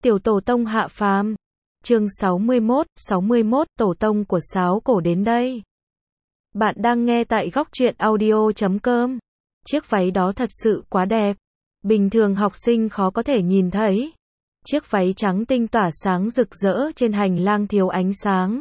Tiểu tổ tông hạ phàm. Chương 61 tổ tông của Sáo Cổ đến đây. Bạn đang nghe tại góc truyện audio.com. Chiếc váy đó thật sự quá đẹp. Bình thường học sinh khó có thể nhìn thấy. Chiếc váy trắng tinh tỏa sáng rực rỡ trên hành lang thiếu ánh sáng.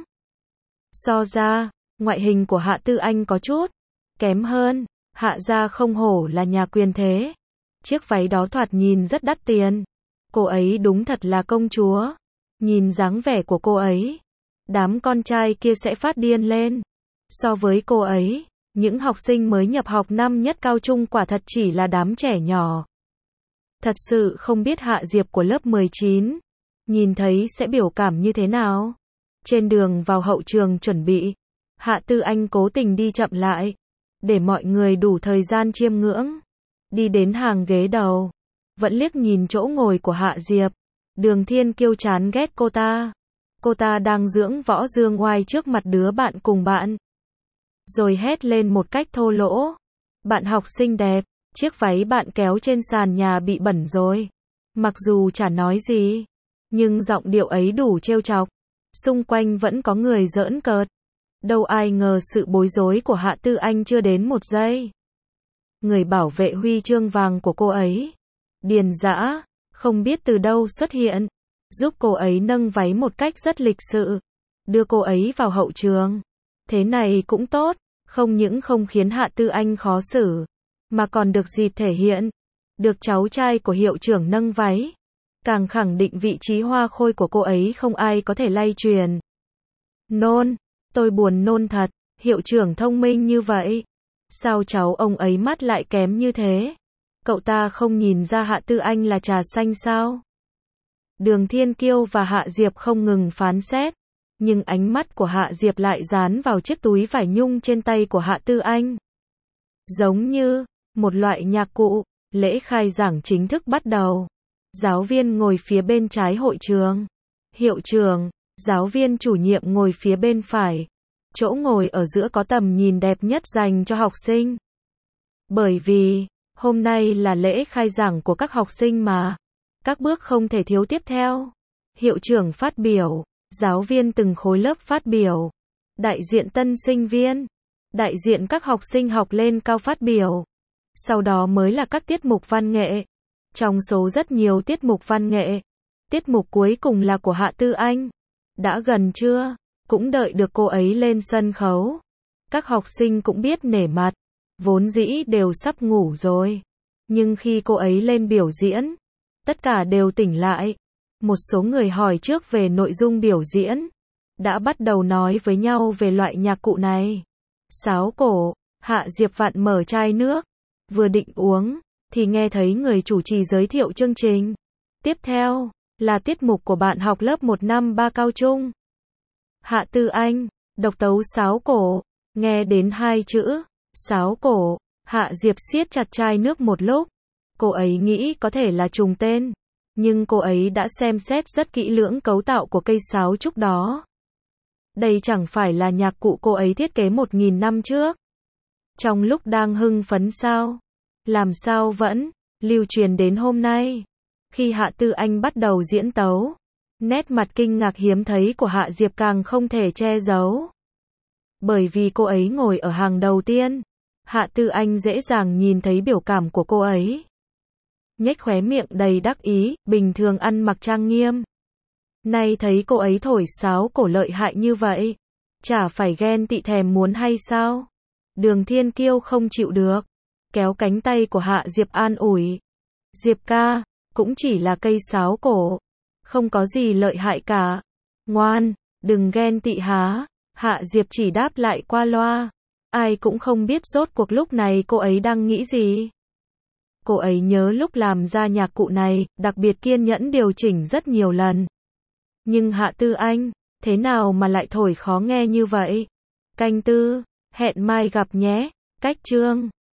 So ra, ngoại hình của Hạ Tư Anh có chút kém hơn. Hạ gia không hổ là nhà quyền thế. Chiếc váy đó thoạt nhìn rất đắt tiền. Cô ấy đúng thật là công chúa. Nhìn dáng vẻ của cô ấy, đám con trai kia sẽ phát điên lên. So với cô ấy, những học sinh mới nhập học năm nhất cao trung quả thật chỉ là đám trẻ nhỏ. Thật sự không biết Hạ Diệp của lớp 19, nhìn thấy sẽ biểu cảm như thế nào. Trên đường vào hậu trường chuẩn bị, Hạ Tư Anh cố tình đi chậm lại, để mọi người đủ thời gian chiêm ngưỡng. Đi đến hàng ghế đầu, vẫn liếc nhìn chỗ ngồi của Hạ Diệp. Đường Thiên Kiêu chán ghét cô ta. Cô ta đang dưỡng võ dương oai trước mặt đứa bạn cùng bạn. Rồi hét lên một cách thô lỗ. Bạn học xinh đẹp, chiếc váy bạn kéo trên sàn nhà bị bẩn rồi. Mặc dù chả nói gì, nhưng giọng điệu ấy đủ trêu chọc. Xung quanh vẫn có người giỡn cợt. Đâu ai ngờ sự bối rối của Hạ Tư Anh chưa đến một giây. Người bảo vệ huy chương vàng của cô ấy, Điền Dã, không biết từ đâu xuất hiện, giúp cô ấy nâng váy một cách rất lịch sự, đưa cô ấy vào hậu trường. Thế này cũng tốt, không những không khiến Hạ Tư Anh khó xử, mà còn được dịp thể hiện, được cháu trai của hiệu trưởng nâng váy, càng khẳng định vị trí hoa khôi của cô ấy không ai có thể lay truyền. Nôn, tôi buồn nôn thật, hiệu trưởng thông minh như vậy, sao cháu ông ấy mắt lại kém như thế? Cậu ta không nhìn ra Hạ Tư Anh là trà xanh sao? Đường Thiên Kiêu và Hạ Diệp không ngừng phán xét, nhưng ánh mắt của Hạ Diệp lại dán vào chiếc túi vải nhung trên tay của Hạ Tư Anh. Giống như một loại nhạc cụ. Lễ khai giảng chính thức bắt đầu. Giáo viên ngồi phía bên trái hội trường. Hiệu trưởng, giáo viên chủ nhiệm ngồi phía bên phải. Chỗ ngồi ở giữa có tầm nhìn đẹp nhất dành cho học sinh. Bởi vì hôm nay là lễ khai giảng của các học sinh mà. Các bước không thể thiếu tiếp theo. Hiệu trưởng phát biểu, giáo viên từng khối lớp phát biểu, đại diện tân sinh viên, đại diện các học sinh học lên cao phát biểu. Sau đó mới là các tiết mục văn nghệ. Trong số rất nhiều tiết mục văn nghệ, tiết mục cuối cùng là của Hạ Tư Anh. Đã gần trưa, cũng đợi được cô ấy lên sân khấu. Các học sinh cũng biết nể mặt, vốn dĩ đều sắp ngủ rồi. Nhưng khi cô ấy lên biểu diễn, tất cả đều tỉnh lại. Một số người hỏi trước về nội dung biểu diễn, đã bắt đầu nói với nhau về loại nhạc cụ này. Sáo cổ, Hạ Diệp vặn mở chai nước, vừa định uống, thì nghe thấy người chủ trì giới thiệu chương trình. Tiếp theo, là tiết mục của bạn học lớp 1 năm 3 cao trung. Hạ Tư Anh, độc tấu sáo cổ, nghe đến hai chữ, sáo cổ, Hạ Diệp siết chặt chai nước một lúc. Cô ấy nghĩ có thể là trùng tên, nhưng cô ấy đã xem xét rất kỹ lưỡng cấu tạo của cây sáo trúc đó. Đây chẳng phải là nhạc cụ cô ấy thiết kế 1000 năm trước. Trong lúc đang hưng phấn sao? Làm sao vẫn lưu truyền đến hôm nay? Khi Hạ Tư Anh bắt đầu diễn tấu, nét mặt kinh ngạc hiếm thấy của Hạ Diệp càng không thể che giấu. Bởi vì cô ấy ngồi ở hàng đầu tiên, Hạ Tư Anh dễ dàng nhìn thấy biểu cảm của cô ấy. Nhếch khóe miệng đầy đắc ý, bình thường ăn mặc trang nghiêm. Nay thấy cô ấy thổi sáo cổ lợi hại như vậy, chả phải ghen tị thèm muốn hay sao? Đường Thiên Kiêu không chịu được, kéo cánh tay của Hạ Diệp an ủi. Diệp ca, cũng chỉ là cây sáo cổ, không có gì lợi hại cả. Ngoan, đừng ghen tị há. Hạ Diệp chỉ đáp lại qua loa. Ai cũng không biết rốt cuộc lúc này cô ấy đang nghĩ gì. Cô ấy nhớ lúc làm ra nhạc cụ này, đặc biệt kiên nhẫn điều chỉnh rất nhiều lần. Nhưng Hạ Tư Anh, thế nào mà lại thổi khó nghe như vậy? Canh tư, hẹn mai gặp nhé. Cách chương